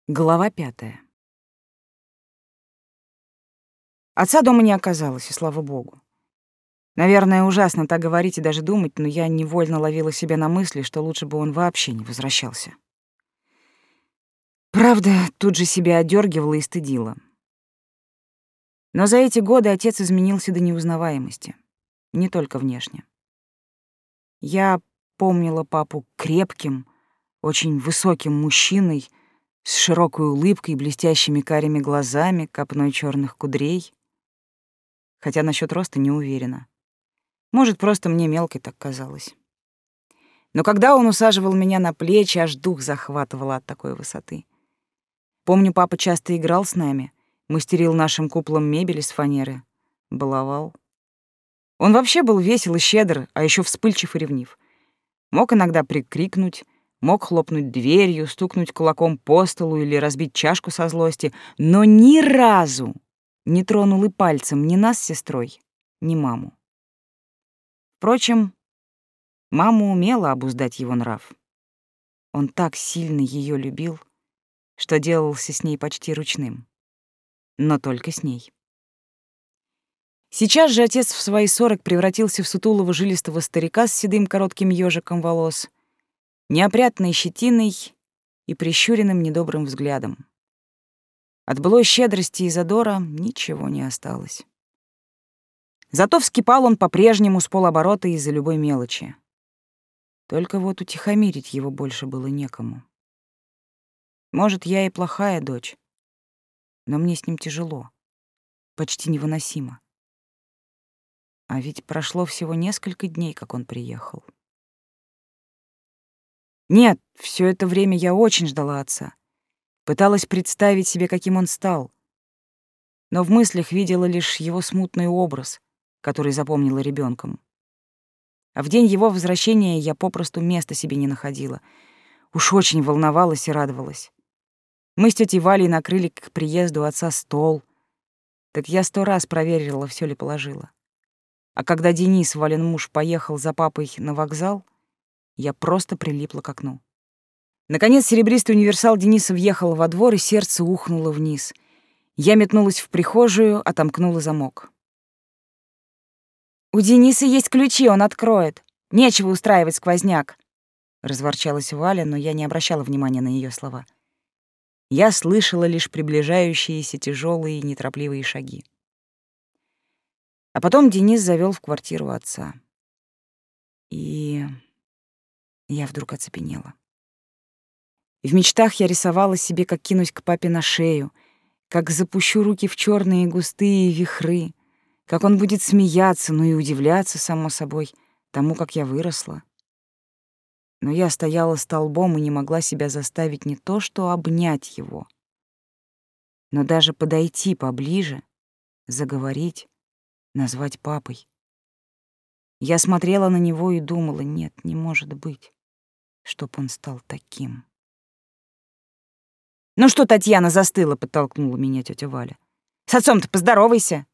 Глава 5. Отца дома не оказалось, и слава богу. Наверное, ужасно так говорить и даже думать, но я невольно ловила себя на мысли, что лучше бы он вообще не возвращался. Правда, тут же себя одёргивала и стыдила. Но за эти годы отец изменился до неузнаваемости, не только внешне. Я помнила папу крепким, очень высоким мужчиной, с широкой улыбкой, блестящими карими глазами, копной чёрных кудрей. Хотя насчёт роста не уверена. Может, просто мне мелкой так казалось. Но когда он усаживал меня на плечи, аж дух захватывало от такой высоты. Помню, папа часто играл с нами, мастерил нашим куклам мебель из фанеры, баловал. Он вообще был весел и щедр, а ещё вспыльчив и ревнив. Мог иногда прикрикнуть, мог хлопнуть дверью, стукнуть кулаком по столу или разбить чашку со злости, но ни разу не тронул и пальцем ни нас с сестрой, ни маму. Впрочем, мама умела обуздать его нрав. Он так сильно её любил, что делался с ней почти ручным. Но только с ней. Сейчас же отец в свои 40 превратился в сутулого жилистого старика с седым коротким ёжиком волос, неопрятной щетиной и прищуренным недобрым взглядом. От былой щедрости и задора ничего не осталось. Зато вскипал он по-прежнему с полоборота из-за любой мелочи. Только вот утихомирить его больше было некому. Может, я и плохая дочь, но мне с ним тяжело, почти невыносимо. А ведь прошло всего несколько дней, как он приехал. Нет, все это время я очень ждала отца. Пыталась представить себе, каким он стал. Но в мыслях видела лишь его смутный образ, который запомнила ребенком. А в день его возвращения я попросту места себе не находила. Уж очень волновалась и радовалась. Мы с тётей Валей накрыли к приезду отца стол. Так я 100 раз проверила, всё ли положила. А когда Денис, Валин муж, поехал за папой на вокзал, я просто прилипла к окну. Наконец серебристый универсал Дениса въехал во двор, и сердце ухнуло вниз. Я метнулась в прихожую, отомкнула замок. «У Дениса есть ключи, он откроет. Нечего устраивать сквозняк», — разворчалась Валя, но я не обращала внимания на её слова. Я слышала лишь приближающиеся тяжёлые и неторопливые шаги. А потом Денис завёл в квартиру отца. И я вдруг оцепенела. В мечтах я рисовала себе, как кинусь к папе на шею, как запущу руки в чёрные густые вихры, как он будет смеяться, ну и удивляться, само собой, тому, как я выросла. Но я стояла столбом и не могла себя заставить не то что обнять его, но даже подойти поближе, заговорить, назвать папой. Я смотрела на него и думала: нет, не может быть, чтоб он стал таким. «Ну что, Татьяна, застыла?» — подтолкнула меня тётя Валя. «С отцом-то поздоровайся!»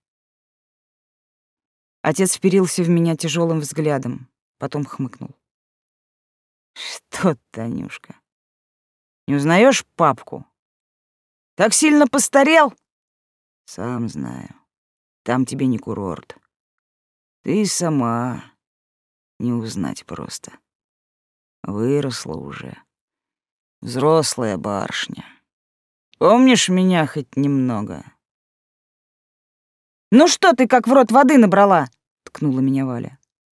Отец вперился в меня тяжёлым взглядом, потом хмыкнул. «Что, Танюшка, не узнаёшь папку? Так сильно постарел?» «Сам знаю, там тебе не курорт. Ты сама не узнать просто. Выросла уже, взрослая барышня. Помнишь меня хоть немного?» «Ну что ты, как в рот воды набрала?» — ткнула меня Валя.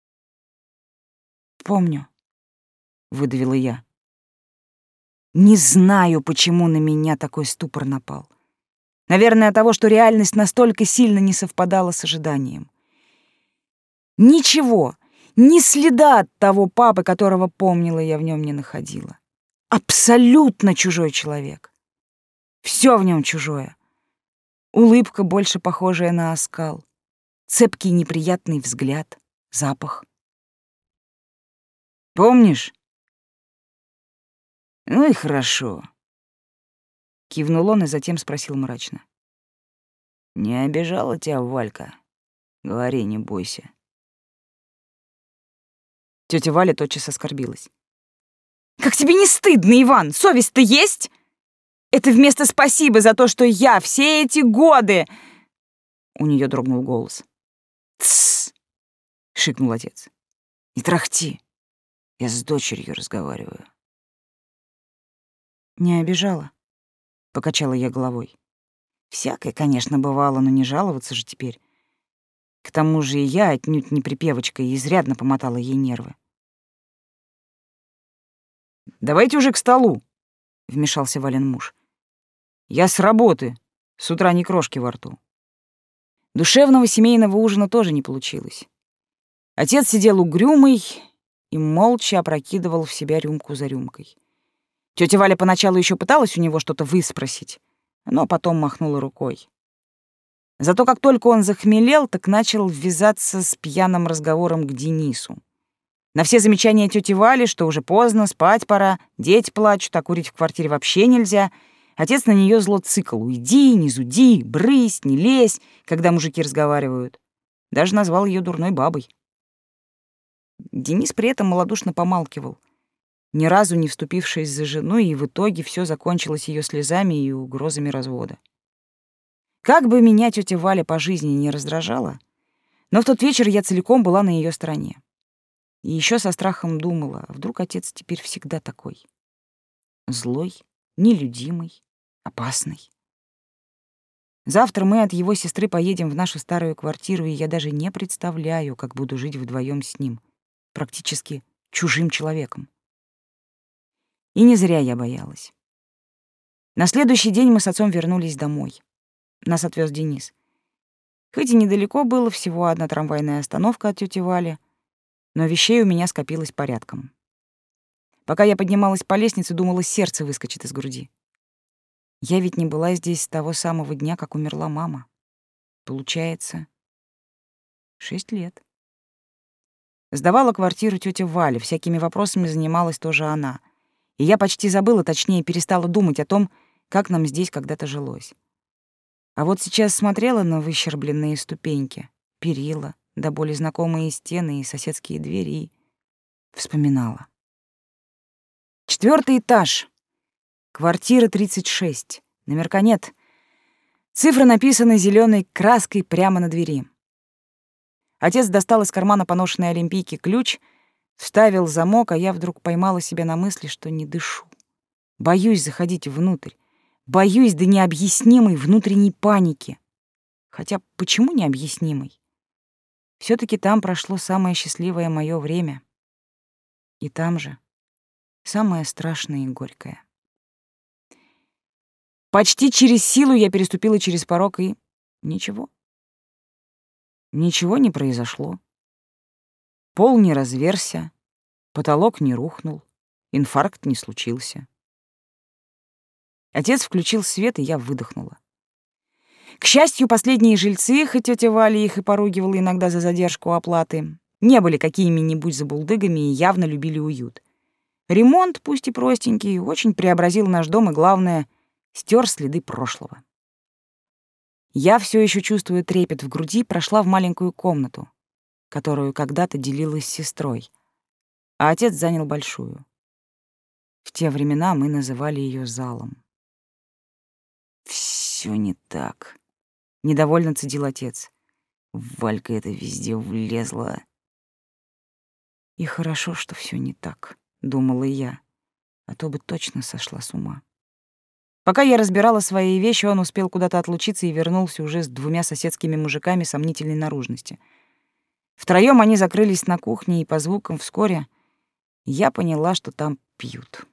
«Помню», — выдавила я. Не знаю, почему на меня такой ступор напал. Наверное, от того, что реальность настолько сильно не совпадала с ожиданием. Ничего, ни следа от того папы, которого помнила, я в нем не находила. Абсолютно чужой человек. Все в нем чужое. Улыбка, больше похожая на оскал. Цепкий неприятный взгляд, запах. «Помнишь?» «Ну и хорошо», — кивнул он и затем спросил мрачно. «Не обижала тебя Валька? Говори, не бойся». Тётя Валя тотчас оскорбилась. «Как тебе не стыдно, Иван? Совесть-то есть? Это вместо спасибо за то, что я все эти годы...» У нее дрогнул голос. «Тссс!» — шикнул отец. «Не трахти. Я с дочерью разговариваю». «Не обижала?» — покачала я головой. «Всякое, конечно, бывало, но не жаловаться же теперь. К тому же и я отнюдь не припевочка и изрядно помотала ей нервы». «Давайте уже к столу», — вмешался Вален муж. «Я с работы. С утра ни крошки во рту». Душевного семейного ужина тоже не получилось. Отец сидел угрюмый и молча опрокидывал в себя рюмку за рюмкой. Тётя Валя поначалу еще пыталась у него что-то выспросить, но потом махнула рукой. Зато как только он захмелел, так начал ввязаться с пьяным разговором к Денису. На все замечания тёти Вали, что уже поздно, спать пора, дети плачут, а курить в квартире вообще нельзя, отец на неё зло цикл: «Уйди, не зуди, брысь, не лезь», когда мужики разговаривают. Даже назвал её дурной бабой. Денис при этом малодушно помалкивал, ни разу не вступившись за жену, и в итоге всё закончилось её слезами и угрозами развода. Как бы меня тётя Валя по жизни не раздражала, но в тот вечер я целиком была на её стороне. И ещё со страхом думала, вдруг отец теперь всегда такой. Злой, нелюдимый, опасный. Завтра мы от его сестры поедем в нашу старую квартиру, и я даже не представляю, как буду жить вдвоём с ним, практически чужим человеком. И не зря я боялась. На следующий день мы с отцом вернулись домой. Нас отвез Денис. Хоть и недалеко было, всего одна трамвайная остановка от тёти Вали, но вещей у меня скопилось порядком. Пока я поднималась по лестнице, думала, сердце выскочит из груди. Я ведь не была здесь с того самого дня, как умерла мама. Получается, 6 лет. Сдавала квартиру тётя Валя, всякими вопросами занималась тоже она. И я почти забыла, точнее, перестала думать о том, как нам здесь когда-то жилось. А вот сейчас смотрела на выщербленные ступеньки, перила, до боли знакомые стены и соседские двери, и вспоминала. 4-й этаж. Квартира 36. Номерка нет. Цифры написаны зелёной краской прямо на двери. Отец достал из кармана поношенной олимпийки ключ, вставил замок, а я вдруг поймала себя на мысли, что не дышу. Боюсь заходить внутрь. Боюсь до необъяснимой внутренней паники. Хотя почему необъяснимой? Всё-таки там прошло самое счастливое моё время. И там же самое страшное и горькое. Почти через силу я переступила через порог, и ничего. Ничего не произошло. Пол не разверзся, потолок не рухнул, инфаркт не случился. Отец включил свет, и я выдохнула. К счастью, последние жильцы, хоть тётя Валя их и поругивала иногда за задержку оплаты, не были какими-нибудь забулдыгами и явно любили уют. Ремонт, пусть и простенький, очень преобразил наш дом и, главное, стер следы прошлого. Я, все еще чувствуя трепет в груди, прошла в маленькую комнату, которую когда-то делила с сестрой, а отец занял большую. В те времена мы называли ее залом. Все не так. Недовольно цедил отец. Валька это везде влезла. И хорошо, что все не так, думала я, а то бы точно сошла с ума. Пока я разбирала свои вещи, он успел куда-то отлучиться и вернулся уже с 2 соседскими мужиками сомнительной наружности. Втроём они закрылись на кухне, и по звукам вскоре я поняла, что там пьют.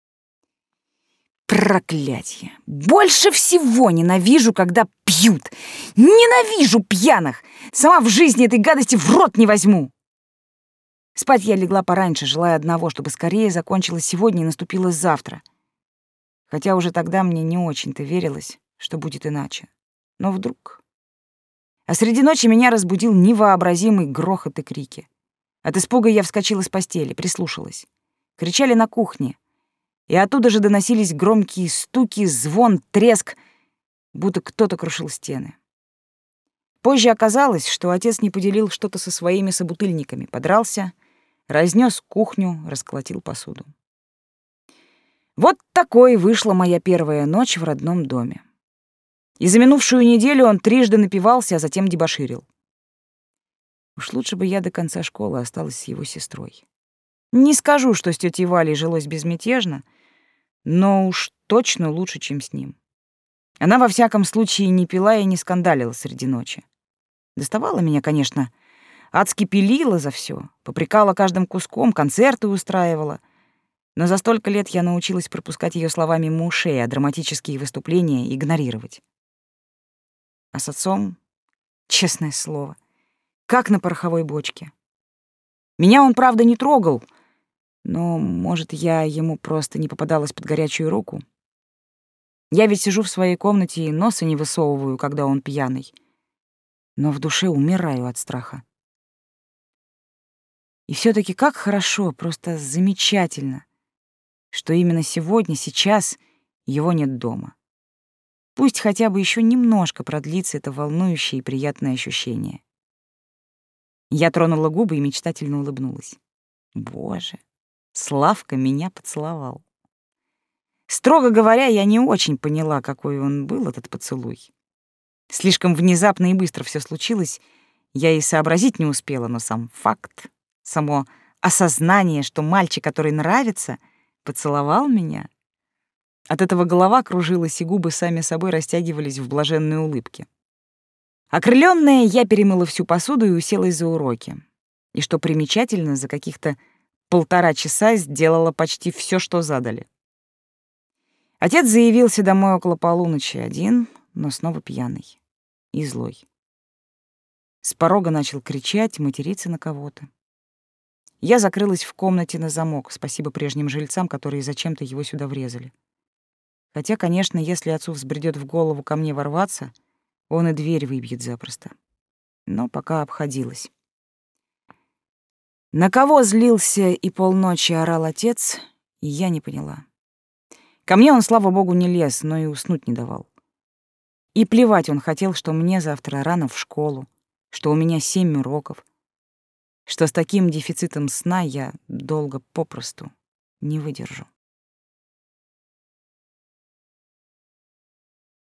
Проклятье! Больше всего ненавижу, когда пьют! Ненавижу пьяных! Сама в жизни этой гадости в рот не возьму! Спать я легла пораньше, желая одного, чтобы скорее закончилось сегодня и наступило завтра. Хотя уже тогда мне не очень-то верилось, что будет иначе. Но вдруг... А среди ночи меня разбудил невообразимый грохот и крики. От испуга я вскочила с постели, прислушалась. Кричали на кухне, и оттуда же доносились громкие стуки, звон, треск, будто кто-то крушил стены. Позже оказалось, что отец не поделил что-то со своими собутыльниками, подрался, разнес кухню, расколотил посуду. Вот такой вышла моя первая ночь в родном доме. И за минувшую неделю он трижды напивался, а затем дебоширил. Уж лучше бы я до конца школы осталась с его сестрой. Не скажу, что с тетей Валей жилось безмятежно, но уж точно лучше, чем с ним. Она во всяком случае не пила и не скандалила среди ночи. Доставала меня, конечно, адски пилила за все, попрекала каждым куском, концерты устраивала. Но за столько лет я научилась пропускать ее слова мимо ушей, а драматические выступления игнорировать. А с отцом, честное слово, как на пороховой бочке. Меня он, правда, не трогал, но, может, я ему просто не попадалась под горячую руку. Я ведь сижу в своей комнате и носа не высовываю, когда он пьяный. Но в душе умираю от страха. И все таки как хорошо, просто замечательно, что именно сегодня, сейчас его нет дома. Пусть хотя бы еще немножко продлится это волнующее и приятное ощущение. Я тронула губы и мечтательно улыбнулась. Боже, Славка меня поцеловал. Строго говоря, я не очень поняла, какой он был, этот поцелуй. Слишком внезапно и быстро все случилось, я и сообразить не успела, но сам факт, само осознание, что мальчик, который нравится, поцеловал меня. От этого голова кружилась, и губы сами собой растягивались в блаженной улыбке. Окрылённая, я перемыла всю посуду и уселась за уроки. И что примечательно, за каких-то 1,5 часа сделала почти все, что задали. Отец заявился домой около полуночи один, но снова пьяный и злой. С порога начал кричать, материться на кого-то. Я закрылась в комнате на замок, спасибо прежним жильцам, которые зачем-то его сюда врезали. Хотя, конечно, если отцу взбредёт в голову ко мне ворваться, он и дверь выбьет запросто. Но пока обходилась. На кого злился и полночи орал отец, я не поняла. Ко мне он, слава богу, не лез, но и уснуть не давал. И плевать он хотел, что мне завтра рано в школу, что у меня 7 уроков, что с таким дефицитом сна я долго попросту не выдержу.